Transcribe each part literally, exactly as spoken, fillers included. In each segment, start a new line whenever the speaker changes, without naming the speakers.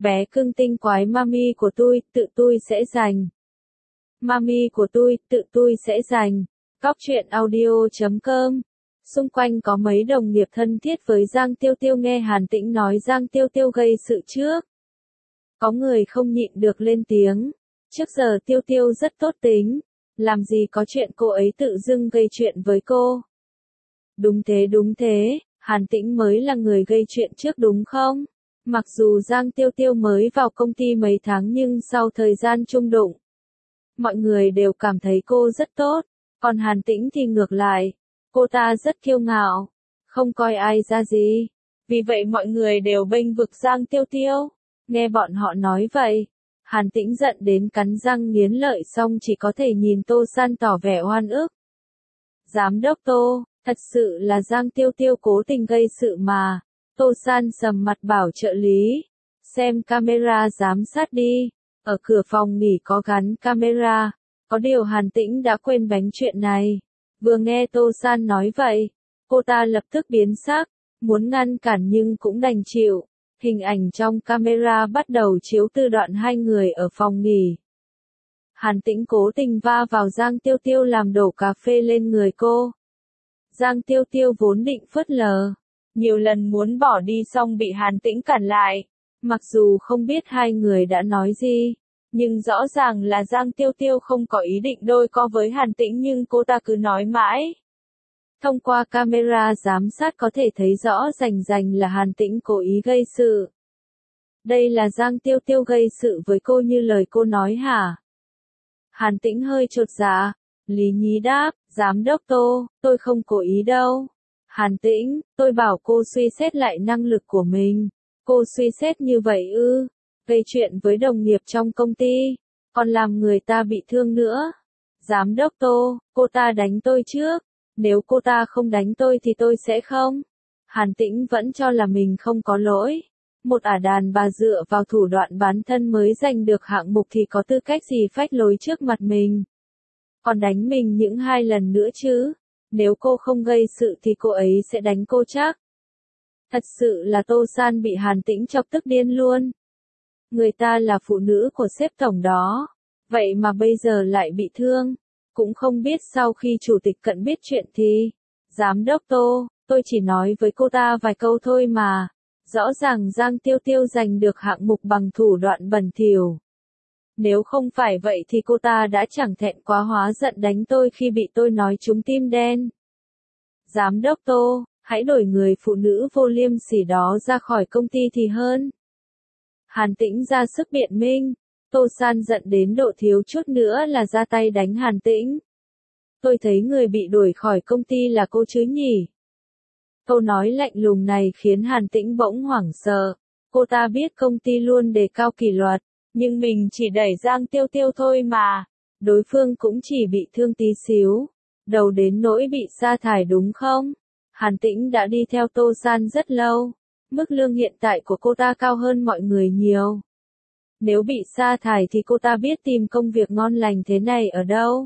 Bé cưng tinh quái mami của tôi, tự tôi sẽ giành. Mami của tôi, tự tôi sẽ giành. Cóc truyện audio chấm com. Xung quanh có mấy đồng nghiệp thân thiết với Giang Tiêu Tiêu nghe Hàn Tĩnh nói Giang Tiêu Tiêu gây sự trước. Có người không nhịn được lên tiếng. Trước giờ Tiêu Tiêu rất tốt tính. Làm gì có chuyện cô ấy tự dưng gây chuyện với cô. Đúng thế đúng thế, Hàn Tĩnh mới là người gây chuyện trước đúng không? Mặc dù Giang Tiêu Tiêu mới vào công ty mấy tháng nhưng sau thời gian chung đụng, mọi người đều cảm thấy cô rất tốt, còn Hàn Tĩnh thì ngược lại, cô ta rất kiêu ngạo, không coi ai ra gì. Vì vậy mọi người đều bênh vực Giang Tiêu Tiêu. Nghe bọn họ nói vậy, Hàn Tĩnh giận đến cắn răng nghiến lợi xong chỉ có thể nhìn Tô San tỏ vẻ oan ức. Giám đốc Tô, thật sự là Giang Tiêu Tiêu cố tình gây sự mà. Tô San sầm mặt bảo trợ lý, xem camera giám sát đi, ở cửa phòng nghỉ có gắn camera, có điều Hàn Tĩnh đã quên bánh chuyện này. Vừa nghe Tô San nói vậy, cô ta lập tức biến sắc, muốn ngăn cản nhưng cũng đành chịu. Hình ảnh trong camera bắt đầu chiếu từ đoạn hai người ở phòng nghỉ. Hàn Tĩnh cố tình va vào Giang Tiêu Tiêu làm đổ cà phê lên người cô. Giang Tiêu Tiêu vốn định phớt lờ, nhiều lần muốn bỏ đi xong bị Hàn Tĩnh cản lại. Mặc dù không biết hai người đã nói gì, nhưng rõ ràng là Giang Tiêu Tiêu không có ý định đôi co với Hàn Tĩnh nhưng cô ta cứ nói mãi. Thông qua camera giám sát có thể thấy rõ rành rành là Hàn Tĩnh cố ý gây sự. Đây là Giang Tiêu Tiêu gây sự với cô như lời cô nói hả? Hàn Tĩnh hơi chột dạ, lý nhí đáp, giám đốc Tô, tôi không cố ý đâu. Hàn Tĩnh, tôi bảo cô suy xét lại năng lực của mình. Cô suy xét như vậy ư, gây chuyện với đồng nghiệp trong công ty, còn làm người ta bị thương nữa. Giám đốc Tô, cô ta đánh tôi trước, nếu cô ta không đánh tôi thì tôi sẽ không. Hàn Tĩnh vẫn cho là mình không có lỗi. Một ả đàn bà dựa vào thủ đoạn bán thân mới giành được hạng mục thì có tư cách gì phách lối trước mặt mình. Còn đánh mình những hai lần nữa chứ. Nếu cô không gây sự thì cô ấy sẽ đánh cô chắc. Thật sự là Tô San bị Hàn Tĩnh chọc tức điên luôn. Người ta là phụ nữ của sếp tổng đó. Vậy mà bây giờ lại bị thương. Cũng không biết sau khi chủ tịch Cận biết chuyện thì. Giám đốc Tô, tôi chỉ nói với cô ta vài câu thôi mà. Rõ ràng Giang Tiêu Tiêu giành được hạng mục bằng thủ đoạn bẩn thỉu. Nếu không phải vậy thì cô ta đã chẳng thẹn quá hóa giận đánh tôi khi bị tôi nói trúng tim đen. Giám đốc Tô, hãy đổi người phụ nữ vô liêm sỉ đó ra khỏi công ty thì hơn. Hàn Tĩnh ra sức biện minh. Tô San giận đến độ thiếu chút nữa là ra tay đánh Hàn Tĩnh. Tôi thấy người bị đuổi khỏi công ty là cô chứ nhỉ? Câu nói lạnh lùng này khiến Hàn Tĩnh bỗng hoảng sợ. Cô ta biết công ty luôn đề cao kỷ luật, nhưng mình chỉ đẩy Giang Tiêu Tiêu thôi mà. Đối phương cũng chỉ bị thương tí xíu. Đầu đến nỗi bị sa thải đúng không? Hàn Tĩnh đã đi theo Tô San rất lâu. Mức lương hiện tại của cô ta cao hơn mọi người nhiều. Nếu bị sa thải thì cô ta biết tìm công việc ngon lành thế này ở đâu.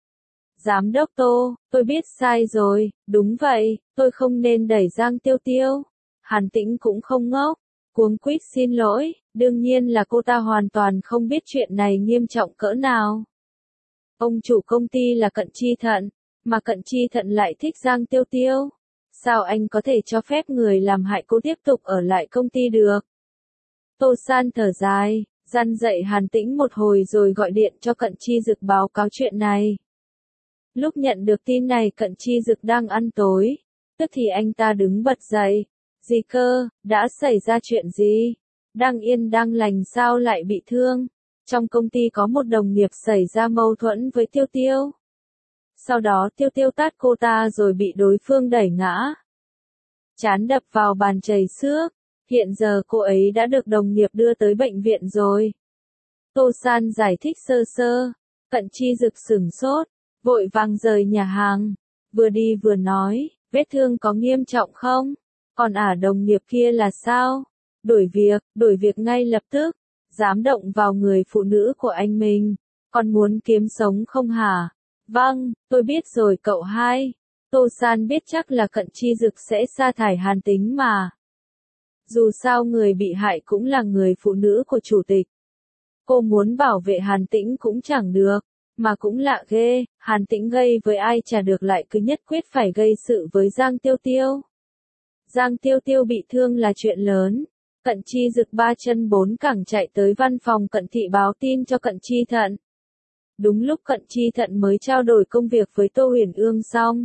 Giám đốc Tô, tôi biết sai rồi, đúng vậy, tôi không nên đẩy Giang Tiêu Tiêu. Hàn Tĩnh cũng không ngốc, cuống quýt xin lỗi, đương nhiên là cô ta hoàn toàn không biết chuyện này nghiêm trọng cỡ nào. Ông chủ công ty là Cận Chi Thận, mà Cận Chi Thận lại thích Giang Tiêu Tiêu. Sao anh có thể cho phép người làm hại cô tiếp tục ở lại công ty được? Tô San thở dài, răn dạy Hàn Tĩnh một hồi rồi gọi điện cho Cận Chi Dực báo cáo chuyện này. Lúc nhận được tin này Cận Chi Dực đang ăn tối, tức thì anh ta đứng bật dậy. Gì cơ, đã xảy ra chuyện gì? Đang yên đang lành sao lại bị thương? Trong công ty có một đồng nghiệp xảy ra mâu thuẫn với Tiêu Tiêu. Sau đó Tiêu Tiêu tát cô ta rồi bị đối phương đẩy ngã. Trán đập vào bàn chảy xước. Hiện giờ cô ấy đã được đồng nghiệp đưa tới bệnh viện rồi. Tô San giải thích sơ sơ. Cận Chi Dực sửng sốt, vội vàng rời nhà hàng. Vừa đi vừa nói, vết thương có nghiêm trọng không? Còn ả đồng nghiệp kia là sao? Đổi việc, đổi việc ngay lập tức. Dám động vào người phụ nữ của anh mình. Còn muốn kiếm sống không hả? Vâng, tôi biết rồi cậu hai. Tô San biết chắc là Cận Chi Dực sẽ sa thải Hàn Tĩnh mà. Dù sao người bị hại cũng là người phụ nữ của chủ tịch. Cô muốn bảo vệ Hàn Tĩnh cũng chẳng được, mà cũng lạ ghê, Hàn Tĩnh gây với ai chả được lại cứ nhất quyết phải gây sự với Giang Tiêu Tiêu. Giang Tiêu Tiêu bị thương là chuyện lớn. Cận Chi Dực ba chân bốn cẳng chạy tới văn phòng Cận Thị báo tin cho Cận Chi Thận. Đúng lúc Cận Chi Thận mới trao đổi công việc với Tô Huyền Ương xong.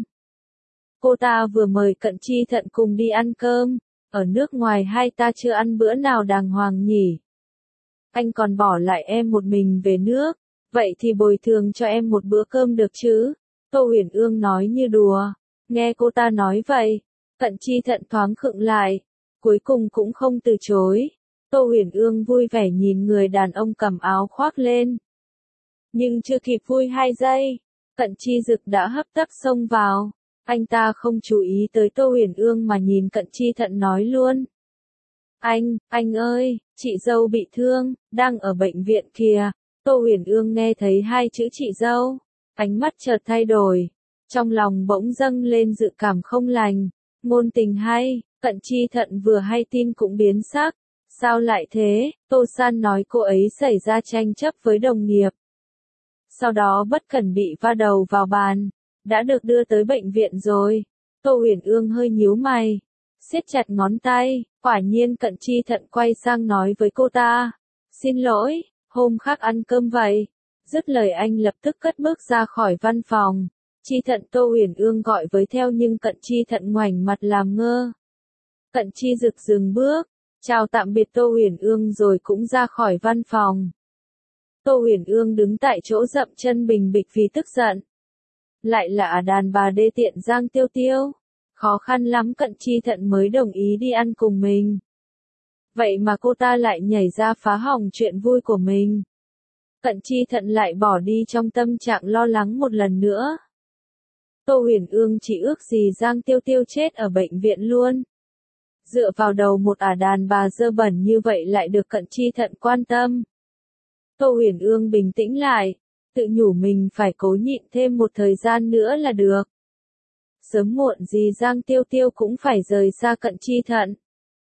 Cô ta vừa mời Cận Chi Thận cùng đi ăn cơm, ở nước ngoài hai ta chưa ăn bữa nào đàng hoàng nhỉ. Anh còn bỏ lại em một mình về nước, vậy thì bồi thường cho em một bữa cơm được chứ? Tô Huyền Ương nói như đùa, nghe cô ta nói vậy, Cận Chi Thận thoáng khựng lại, cuối cùng cũng không từ chối. Tô Huyền Ương vui vẻ nhìn người đàn ông cầm áo khoác lên. Nhưng chưa kịp vui hai giây, Cận Chi Dực đã hấp tấp xông vào. Anh ta không chú ý tới Tô Huyền Ương mà nhìn Cận Chi Thận nói luôn. Anh, anh ơi, chị dâu bị thương, đang ở bệnh viện kìa. Tô Huyền Ương nghe thấy hai chữ chị dâu, ánh mắt chợt thay đổi, trong lòng bỗng dâng lên dự cảm không lành. Ngôn tình hay, Cận Chi Thận vừa hay tin cũng biến sắc. Sao lại thế? Tô San nói cô ấy xảy ra tranh chấp với đồng nghiệp. Sau đó bất cẩn bị va đầu vào bàn, đã được đưa tới bệnh viện rồi. Tô Huyền Ương hơi nhíu mày, siết chặt ngón tay, quả nhiên Cận Chi Thận quay sang nói với cô ta. Xin lỗi, hôm khác ăn cơm vậy. Dứt lời anh lập tức cất bước ra khỏi văn phòng. Chi Thận Tô Huyền Ương gọi với theo nhưng Cận Chi Thận ngoảnh mặt làm ngơ. Cận Chi Dực dừng bước, chào tạm biệt Tô Huyền Ương rồi cũng ra khỏi văn phòng. Tô Huyền Ương đứng tại chỗ dậm chân bình bịch vì tức giận. Lại là đàn bà đê tiện Giang Tiêu Tiêu. Khó khăn lắm Cận Chi Thận mới đồng ý đi ăn cùng mình. Vậy mà cô ta lại nhảy ra phá hỏng chuyện vui của mình. Cận Chi Thận lại bỏ đi trong tâm trạng lo lắng một lần nữa. Tô Huyền Ương chỉ ước gì Giang Tiêu Tiêu chết ở bệnh viện luôn. Dựa vào đầu một ả đàn bà dơ bẩn như vậy lại được Cận Chi Thận quan tâm. Tô Huyền Ương bình tĩnh lại, tự nhủ mình phải cố nhịn thêm một thời gian nữa là được. Sớm muộn gì Giang Tiêu Tiêu cũng phải rời xa Cận Chi Thận.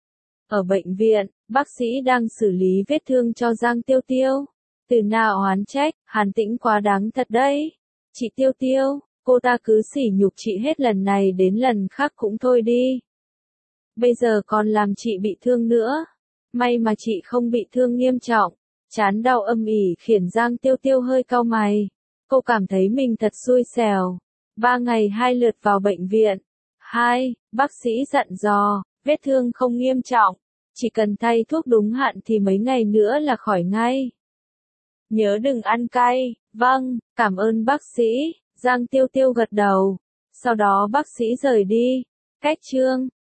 Ở bệnh viện, bác sĩ đang xử lý vết thương cho Giang Tiêu Tiêu. Từ Na oán trách, Hàn Tĩnh quá đáng thật đấy. Chị Tiêu Tiêu, cô ta cứ sỉ nhục chị hết lần này đến lần khác cũng thôi đi. Bây giờ còn làm chị bị thương nữa. May mà chị không bị thương nghiêm trọng. Chán đau âm ỉ khiến Giang Tiêu Tiêu hơi cau mày. Cô cảm thấy mình thật xui xẻo. Ba ngày hai lượt vào bệnh viện. Hai, bác sĩ dặn dò, vết thương không nghiêm trọng. Chỉ cần thay thuốc đúng hạn thì mấy ngày nữa là khỏi ngay. Nhớ đừng ăn cay. Vâng, cảm ơn bác sĩ. Giang Tiêu Tiêu gật đầu. Sau đó bác sĩ rời đi. Cách chương